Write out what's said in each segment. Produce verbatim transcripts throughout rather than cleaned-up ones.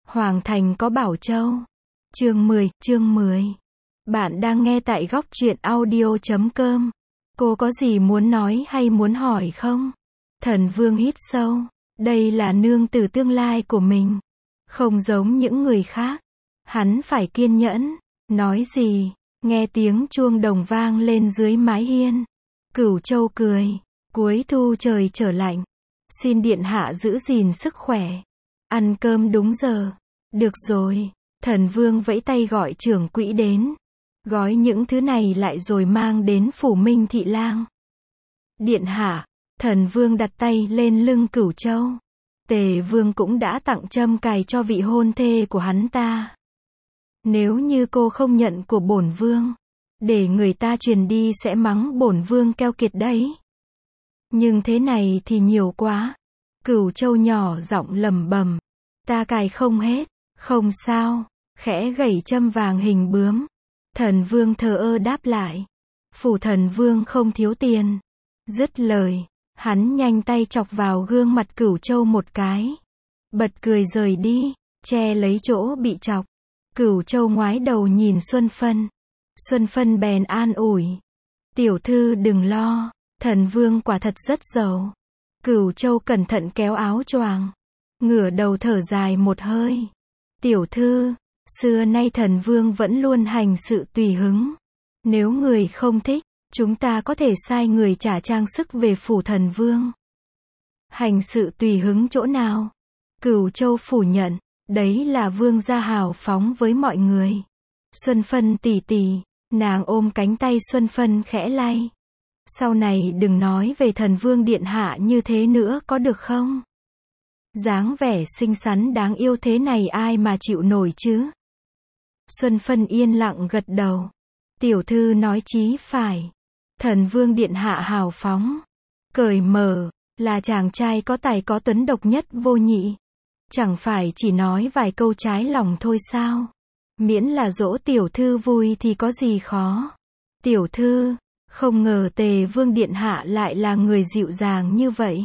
Hoàng thành có Bảo Châu. Chương mười, chương mười. Bạn đang nghe tại góc truyện audio chấm com. Cô có gì muốn nói hay muốn hỏi không? Thần Vương hít sâu. Đây là nương tử tương lai của mình. Không giống những người khác. Hắn phải kiên nhẫn. Nói gì? Nghe tiếng chuông đồng vang lên dưới mái hiên. Cửu Châu cười. Cuối thu trời trở lạnh. Xin điện hạ giữ gìn sức khỏe. Ăn cơm đúng giờ. Được rồi. Thần Vương vẫy tay gọi trưởng quỹ đến. Gói những thứ này lại rồi mang đến phủ Minh Thị Lang. Điện hạ. Thần Vương đặt tay lên lưng Cửu Châu. Tề Vương cũng đã tặng châm cài cho vị hôn thê của hắn ta. Nếu như cô không nhận của bổn vương, để người ta truyền đi sẽ mắng bổn vương keo kiệt đấy. Nhưng thế này thì nhiều quá. Cửu Châu nhỏ giọng lẩm bẩm. Ta cài không hết. Không sao. Khẽ gẩy châm vàng hình bướm. Thần Vương thờ ơ đáp lại. Phủ thần vương không thiếu tiền. Dứt lời, hắn nhanh tay chọc vào gương mặt Cửu Châu một cái. Bật cười rời đi, che lấy chỗ bị chọc. Cửu Châu ngoái đầu nhìn Xuân Phân. Xuân Phân bèn an ủi. Tiểu thư đừng lo, thần vương quả thật rất giàu. Cửu Châu cẩn thận kéo áo choàng, ngửa đầu thở dài một hơi. Tiểu thư, xưa nay thần vương vẫn luôn hành sự tùy hứng. Nếu người không thích, chúng ta có thể sai người trả trang sức về phủ thần vương. Hành sự tùy hứng chỗ nào? Cửu Châu phủ nhận, đấy là vương gia hào phóng với mọi người. Xuân Phân tỷ tỷ, nàng ôm cánh tay Xuân Phân khẽ lay. Sau này đừng nói về thần vương điện hạ như thế nữa có được không? Dáng vẻ xinh xắn đáng yêu thế này ai mà chịu nổi chứ? Xuân Phân yên lặng gật đầu. Tiểu thư nói chí phải. Thần vương điện hạ hào phóng, cởi mở, là chàng trai có tài có tuấn độc nhất vô nhị. Chẳng phải chỉ nói vài câu trái lòng thôi sao? Miễn là dỗ tiểu thư vui thì có gì khó. Tiểu thư, không ngờ Tề Vương điện hạ lại là người dịu dàng như vậy.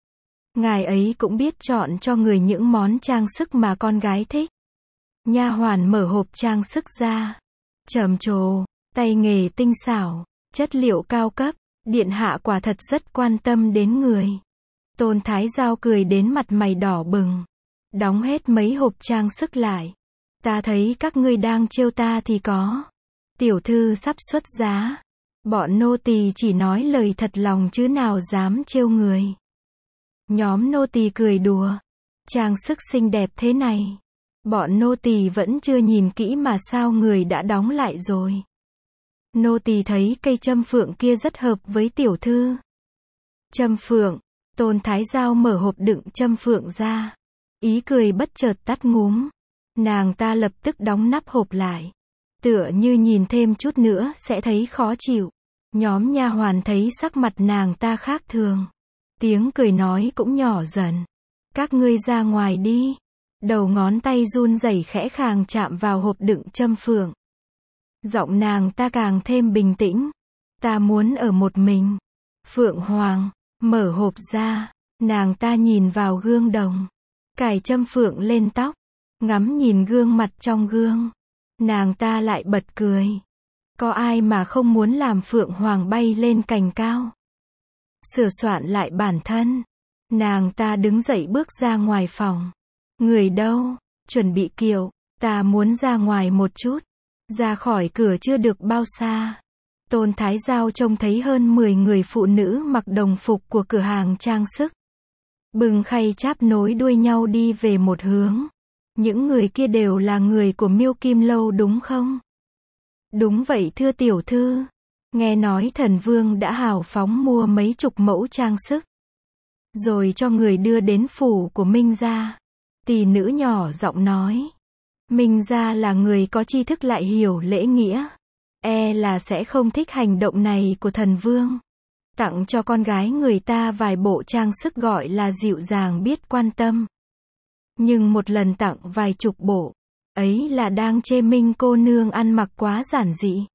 Ngài ấy cũng biết chọn cho người những món trang sức mà con gái thích. Nha hoàn mở hộp trang sức ra. Trầm trồ, tay nghề tinh xảo, chất liệu cao cấp, điện hạ quả thật rất quan tâm đến người. Tôn Thái Giao cười đến mặt mày đỏ bừng. Đóng hết mấy hộp trang sức lại. Ta thấy các ngươi đang trêu ta thì có. Tiểu thư sắp xuất giá. Bọn nô tỳ chỉ nói lời thật lòng chứ nào dám trêu người. Nhóm nô tỳ cười đùa. Trang sức xinh đẹp thế này. Bọn nô tỳ vẫn chưa nhìn kỹ mà sao người đã đóng lại rồi. Nô tỳ thấy cây châm phượng kia rất hợp với tiểu thư. Châm phượng. Tôn Thái Giao mở hộp đựng châm phượng ra. Ý cười bất chợt tắt ngúm. Nàng ta lập tức đóng nắp hộp lại. Tựa như nhìn thêm chút nữa sẽ thấy khó chịu. Nhóm nha hoàn thấy sắc mặt nàng ta khác thường. Tiếng cười nói cũng nhỏ dần. Các ngươi ra ngoài đi. Đầu ngón tay run rẩy khẽ khàng chạm vào hộp đựng châm phượng. Giọng nàng ta càng thêm bình tĩnh. Ta muốn ở một mình. Phượng Hoàng, mở hộp ra. Nàng ta nhìn vào gương đồng. Cài châm phượng lên tóc. Ngắm nhìn gương mặt trong gương. Nàng ta lại bật cười. Có ai mà không muốn làm Phượng Hoàng bay lên cành cao. Sửa soạn lại bản thân. Nàng ta đứng dậy bước ra ngoài phòng. Người đâu? Chuẩn bị kiệu. Ta muốn ra ngoài một chút. Ra khỏi cửa chưa được bao xa. Tôn Thái Giao trông thấy hơn mười người phụ nữ mặc đồng phục của cửa hàng trang sức. Bừng khay cháp nối đuôi nhau đi về một hướng. Những người kia đều là người của Miêu Kim Lâu đúng không? Đúng vậy thưa tiểu thư. Nghe nói thần vương đã hào phóng mua mấy chục mẫu trang sức. Rồi cho người đưa đến phủ của Minh gia. Tỷ nữ nhỏ giọng nói. Minh gia là người có tri thức lại hiểu lễ nghĩa. E là sẽ không thích hành động này của thần vương. Tặng cho con gái người ta vài bộ trang sức gọi là dịu dàng biết quan tâm. Nhưng một lần tặng vài chục bộ. Ấy là đang chê Minh cô nương ăn mặc quá giản dị.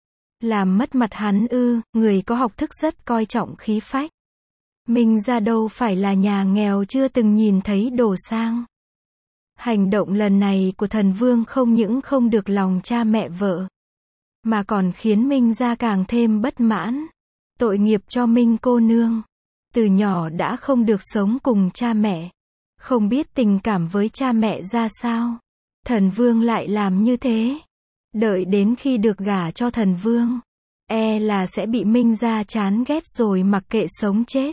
Làm mất mặt hắn ư, người có học thức rất coi trọng khí phách. Minh gia đâu phải là nhà nghèo chưa từng nhìn thấy đồ sang. Hành động lần này của thần vương không những không được lòng cha mẹ vợ, mà còn khiến Minh gia càng thêm bất mãn. Tội nghiệp cho Minh cô nương. Từ nhỏ đã không được sống cùng cha mẹ, không biết tình cảm với cha mẹ ra sao. Thần vương lại làm như thế. Đợi đến khi được gả cho thần vương, e là sẽ bị Minh gia chán ghét rồi mặc kệ sống chết.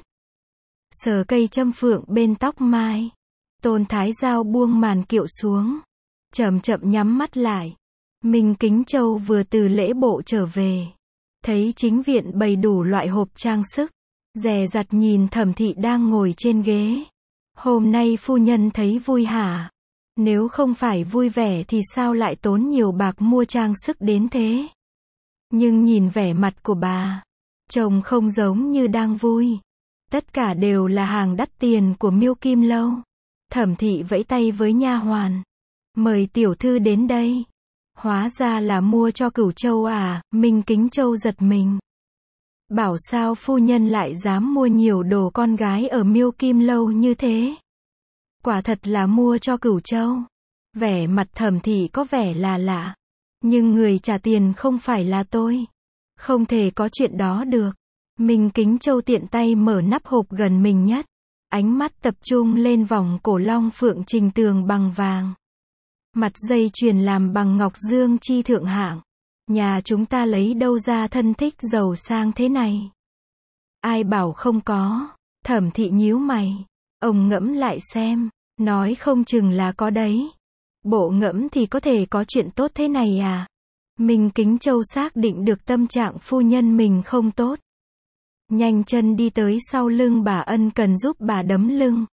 Sờ cây châm phượng bên tóc mai, Tôn Thái Giao buông màn kiệu xuống, chậm chậm nhắm mắt lại. Minh Kính Châu vừa từ lễ bộ trở về, thấy chính viện bày đủ loại hộp trang sức, dè dặt nhìn Thẩm Thị đang ngồi trên ghế. Hôm nay phu nhân thấy vui hả? Nếu không phải vui vẻ thì sao lại tốn nhiều bạc mua trang sức đến thế? Nhưng nhìn vẻ mặt của bà, trông không giống như đang vui. Tất cả đều là hàng đắt tiền của Miêu Kim Lâu. Thẩm Thị vẫy tay với nha hoàn, mời tiểu thư đến đây. Hóa ra là mua cho Cửu Châu à? Minh Kính Châu giật mình. Bảo sao phu nhân lại dám mua nhiều đồ con gái ở Miêu Kim Lâu như thế? Quả thật là mua cho Cửu Châu. Vẻ mặt Thẩm Thị có vẻ là lạ. Nhưng người trả tiền không phải là tôi. Không thể có chuyện đó được. Minh Kính Châu tiện tay mở nắp hộp gần mình nhất. Ánh mắt tập trung lên vòng cổ long phượng trình tường bằng vàng. Mặt dây chuyền làm bằng ngọc dương chi thượng hạng. Nhà chúng ta lấy đâu ra thân thích giàu sang thế này? Ai bảo không có? Thẩm Thị nhíu mày. Ông ngẫm lại xem. Nói không chừng là có đấy. Bộ ngẫm thì có thể có chuyện tốt thế này à? Minh Kính Châu xác định được tâm trạng phu nhân mình không tốt. Nhanh chân đi tới sau lưng bà, ân cần giúp bà đấm lưng.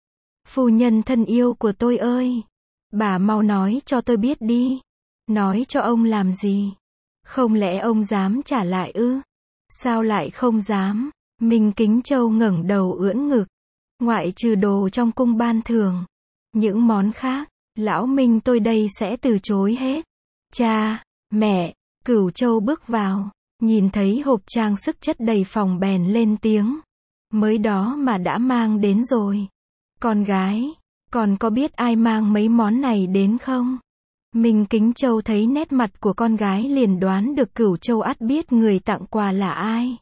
Phu nhân thân yêu của tôi ơi! Bà mau nói cho tôi biết đi. Nói cho ông làm gì? Không lẽ ông dám trả lại ư? Sao lại không dám? Minh Kính Châu ngẩng đầu ưỡn ngực. Ngoại trừ đồ trong cung ban thưởng, những món khác, lão Minh tôi đây sẽ từ chối hết. Cha, mẹ, Cửu Châu bước vào, nhìn thấy hộp trang sức chất đầy phòng bèn lên tiếng. Mới đó mà đã mang đến rồi. Con gái, còn có biết ai mang mấy món này đến không? Minh Kính Châu thấy nét mặt của con gái liền đoán được Cửu Châu ắt biết người tặng quà là ai.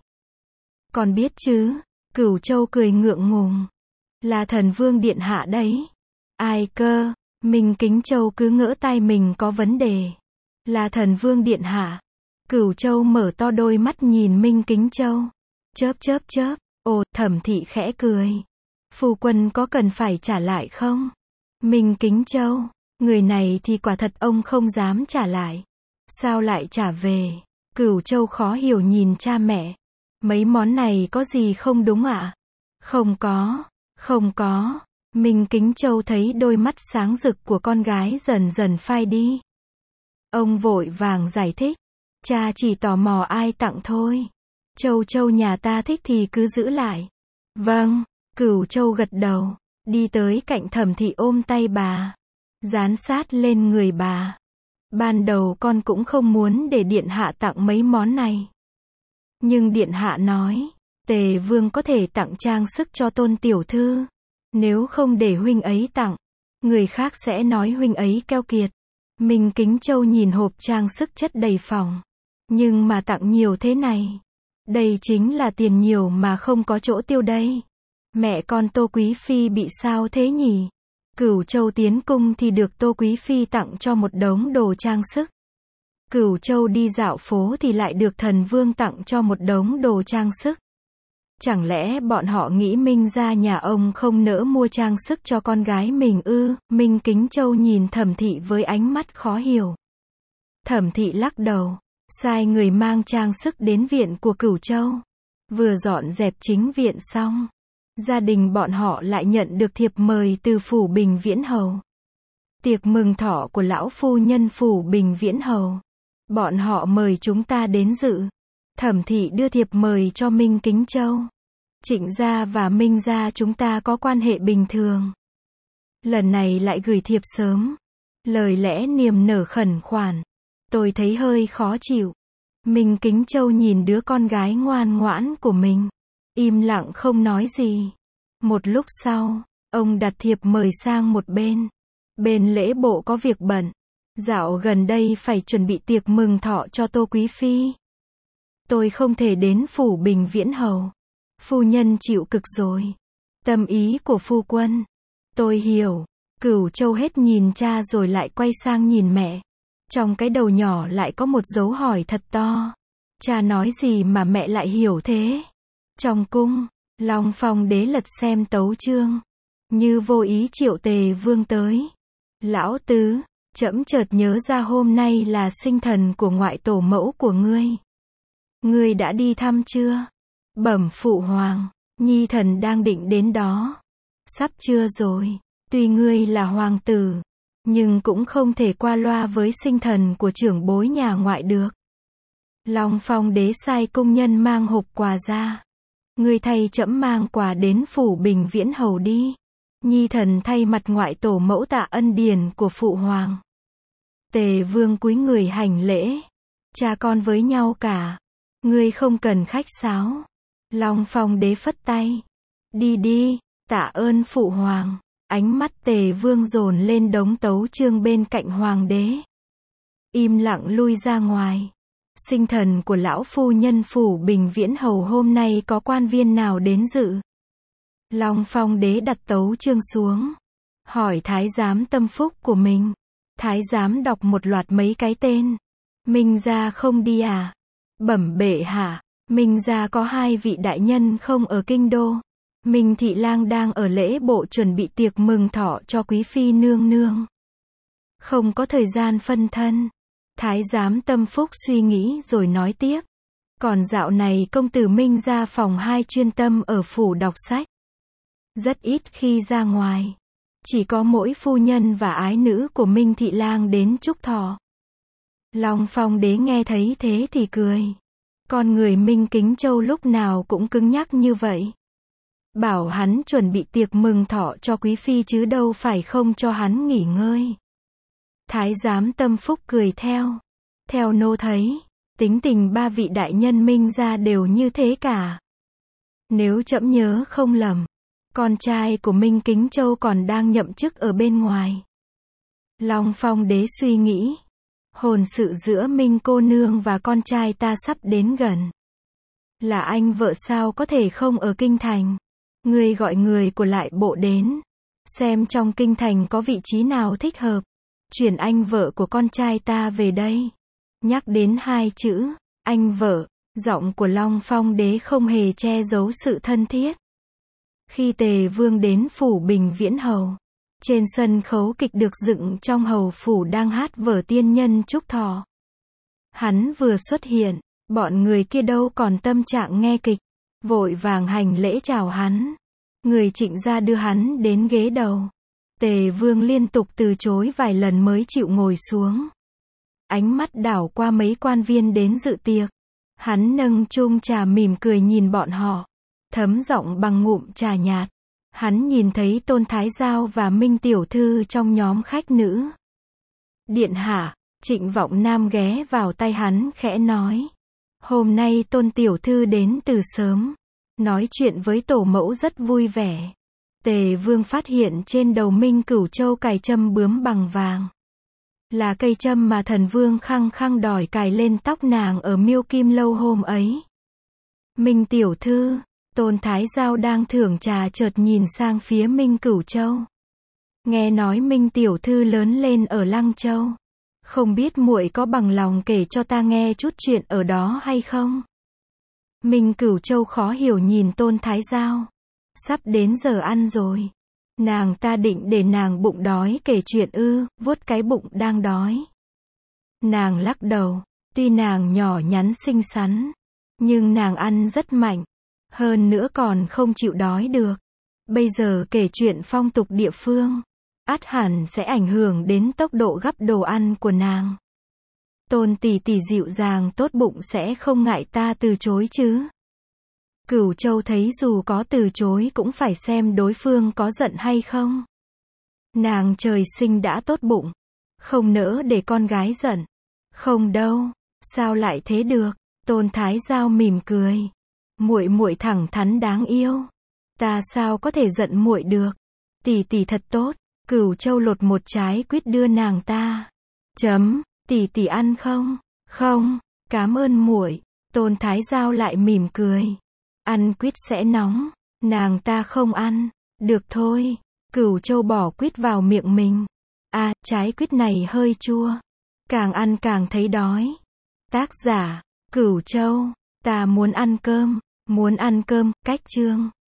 Con biết chứ? Cửu Châu cười ngượng ngùng. Là thần vương điện hạ đấy. Ai cơ? Minh Kính Châu cứ ngỡ tai mình có vấn đề. Là thần vương điện hạ. Cửu Châu mở to đôi mắt nhìn Minh Kính Châu. Chớp chớp chớp. Ồ, Thẩm Thị khẽ cười. Phu quân có cần phải trả lại không? Minh Kính Châu, người này thì quả thật ông không dám trả lại. Sao lại trả về? Cửu Châu khó hiểu nhìn cha mẹ. Mấy món này có gì không đúng ạ? Không có. Không có. Minh Kính Châu thấy đôi mắt sáng rực của con gái dần dần phai đi. Ông vội vàng giải thích. Cha chỉ tò mò ai tặng thôi. Châu Châu nhà ta thích thì cứ giữ lại. Vâng. Cửu Châu gật đầu. Đi tới cạnh Thẩm Thị ôm tay bà. Dán sát lên người bà. Ban đầu con cũng không muốn để điện hạ tặng mấy món này. Nhưng điện hạ nói. Tề vương có thể tặng trang sức cho Tôn tiểu thư. Nếu không để huynh ấy tặng, người khác sẽ nói huynh ấy keo kiệt. Minh Kính Châu nhìn hộp trang sức chất đầy phòng. Nhưng mà tặng nhiều thế này. Đây chính là tiền nhiều mà không có chỗ tiêu đây. Mẹ con Tô Quý Phi bị sao thế nhỉ? Cửu Châu tiến cung thì được Tô Quý Phi tặng cho một đống đồ trang sức. Cửu Châu đi dạo phố thì lại được thần vương tặng cho một đống đồ trang sức. Chẳng lẽ bọn họ nghĩ Minh gia nhà ông không nỡ mua trang sức cho con gái mình ư? Minh Kính Châu nhìn Thẩm Thị với ánh mắt khó hiểu. Thẩm Thị lắc đầu, sai người mang trang sức đến viện của Cửu Châu. Vừa dọn dẹp chính viện xong, gia đình bọn họ lại nhận được thiệp mời từ phủ Bình Viễn Hầu. Tiệc mừng thọ của lão phu nhân phủ Bình Viễn Hầu. Bọn họ mời chúng ta đến dự. Thẩm Thị đưa thiệp mời cho Minh Kính Châu. Trịnh gia và Minh gia chúng ta có quan hệ bình thường. Lần này lại gửi thiệp sớm. Lời lẽ niềm nở khẩn khoản. Tôi thấy hơi khó chịu. Minh Kính Châu nhìn đứa con gái ngoan ngoãn của mình. Im lặng không nói gì. Một lúc sau, ông đặt thiệp mời sang một bên. Bên lễ bộ có việc bận. Dạo gần đây phải chuẩn bị tiệc mừng thọ cho Tô Quý Phi. Tôi không thể đến phủ Bình Viễn Hầu. Phu nhân chịu cực rồi. Tâm ý của phu quân. Tôi hiểu. Cửu Châu hết nhìn cha rồi lại quay sang nhìn mẹ. Trong cái đầu nhỏ lại có một dấu hỏi thật to. Cha nói gì mà mẹ lại hiểu thế? Trong cung, Long Phong đế lật xem tấu chương. Như vô ý triệu Tề Vương tới. Lão tứ, trẫm chợt nhớ ra hôm nay là sinh thần của ngoại tổ mẫu của ngươi. Ngươi đã đi thăm chưa? Bẩm phụ hoàng, nhi thần đang định đến đó. Sắp chưa rồi, tuy ngươi là hoàng tử, nhưng cũng không thể qua loa với sinh thần của trưởng bối nhà ngoại được. Long Phong đế sai công nhân mang hộp quà ra. Ngươi thay trẫm mang quà đến phủ Bình Viễn Hầu đi. Nhi thần thay mặt ngoại tổ mẫu tạ ân điển của phụ hoàng. Tề Vương cúi người hành lễ. Cha con với nhau cả. Ngươi không cần khách sáo. Long Phong đế phất tay. Đi đi, tạ ơn phụ hoàng. Ánh mắt Tề Vương dồn lên đống tấu chương bên cạnh hoàng đế. Im lặng lui ra ngoài. Sinh thần của lão phu nhân phủ Bình Viễn Hầu hôm nay có quan viên nào đến dự? Long Phong đế đặt tấu chương xuống. Hỏi thái giám tâm phúc của mình. Thái giám đọc một loạt mấy cái tên. Minh gia không đi à? Bẩm bệ hạ, Minh gia có hai vị đại nhân không ở kinh đô. Minh thị lang đang ở lễ bộ chuẩn bị tiệc mừng thọ cho quý phi nương nương. Không có thời gian phân thân. Thái giám tâm phúc suy nghĩ rồi nói tiếp. Còn dạo này công tử Minh gia phòng hai chuyên tâm ở phủ đọc sách. Rất ít khi ra ngoài. Chỉ có mỗi phu nhân và ái nữ của Minh thị lang đến chúc thọ. Long Phong đế nghe thấy thế thì cười. Con người Minh Kính Châu lúc nào cũng cứng nhắc như vậy. Bảo hắn chuẩn bị tiệc mừng thọ cho quý phi chứ đâu phải không cho hắn nghỉ ngơi. Thái giám tâm phúc cười theo. Theo nô thấy, tính tình ba vị đại nhân Minh gia đều như thế cả. Nếu trẫm nhớ không lầm, con trai của Minh Kính Châu còn đang nhậm chức ở bên ngoài. Long Phong đế suy nghĩ. Hôn sự giữa Minh cô nương và con trai ta sắp đến gần. Là anh vợ sao có thể không ở kinh thành. Ngươi gọi người của lại bộ đến. Xem trong kinh thành có vị trí nào thích hợp. Chuyển anh vợ của con trai ta về đây. Nhắc đến hai chữ, anh vợ, giọng của Long Phong đế không hề che giấu sự thân thiết. Khi Tề Vương đến phủ Bình Viễn Hầu, trên sân khấu kịch được dựng trong hầu phủ đang hát vở tiên nhân chúc thọ. Hắn vừa xuất hiện, bọn người kia đâu còn tâm trạng nghe kịch, vội vàng hành lễ chào hắn. Người Trịnh gia đưa hắn đến ghế đầu. Tề Vương liên tục từ chối vài lần mới chịu ngồi xuống. Ánh mắt đảo qua mấy quan viên đến dự tiệc. Hắn nâng chung trà mỉm cười nhìn bọn họ. Thấm giọng bằng ngụm trà nhạt. Hắn nhìn thấy Tôn Thái Giao và Minh Tiểu Thư trong nhóm khách nữ. Điện hạ, Trịnh Vọng Nam ghé vào tay hắn khẽ nói. Hôm nay Tôn Tiểu Thư đến từ sớm. Nói chuyện với tổ mẫu rất vui vẻ. Tề Vương phát hiện trên đầu Minh Cửu Châu cài châm bướm bằng vàng. Là cây châm mà thần vương khăng khăng đòi cài lên tóc nàng ở Miêu Kim Lâu hôm ấy. Minh Tiểu Thư, Tôn Thái Giao đang thưởng trà chợt nhìn sang phía Minh Cửu Châu. Nghe nói Minh Tiểu Thư lớn lên ở Lăng Châu. Không biết muội có bằng lòng kể cho ta nghe chút chuyện ở đó hay không? Minh Cửu Châu khó hiểu nhìn Tôn Thái Giao. Sắp đến giờ ăn rồi. Nàng ta định để nàng bụng đói kể chuyện ư, vuốt cái bụng đang đói. Nàng lắc đầu, tuy nàng nhỏ nhắn xinh xắn, nhưng nàng ăn rất mạnh. Hơn nữa còn không chịu đói được. Bây giờ kể chuyện phong tục địa phương, ắt hẳn sẽ ảnh hưởng đến tốc độ gắp đồ ăn của nàng. Tôn tỷ tỷ dịu dàng tốt bụng sẽ không ngại ta từ chối chứ. Cửu Châu thấy dù có từ chối cũng phải xem đối phương có giận hay không. Nàng trời sinh đã tốt bụng, không nỡ để con gái giận. Không đâu, sao lại thế được? Tôn Thái Giao mỉm cười. Muội muội thẳng thắn đáng yêu. Ta sao có thể giận muội được? Tỷ tỷ thật tốt. Cửu Châu lột một trái quýt đưa nàng ta. Chấm, tỷ tỷ ăn không? Không, cám ơn muội. Tôn Thái Giao lại mỉm cười. Ăn quýt sẽ nóng. Nàng ta không ăn. Được thôi. Cửu Châu bỏ quýt vào miệng mình. À, trái quýt này hơi chua. Càng ăn càng thấy đói. Tác giả, Cửu Châu. Ta muốn ăn cơm. Muốn ăn cơm, cách chương.